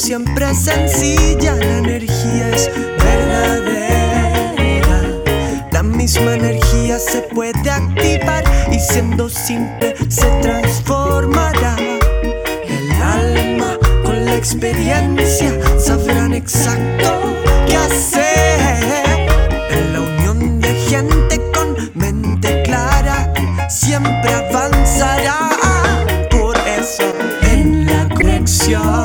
siempre es sencilla, la energía es verdadera. La misma energía se puede activar y siendo simple se transformará. El alma con la experiencia sabrán exacto qué hacer. En la unión de gente con mente clara siempre avanzará. Por eso en la conexión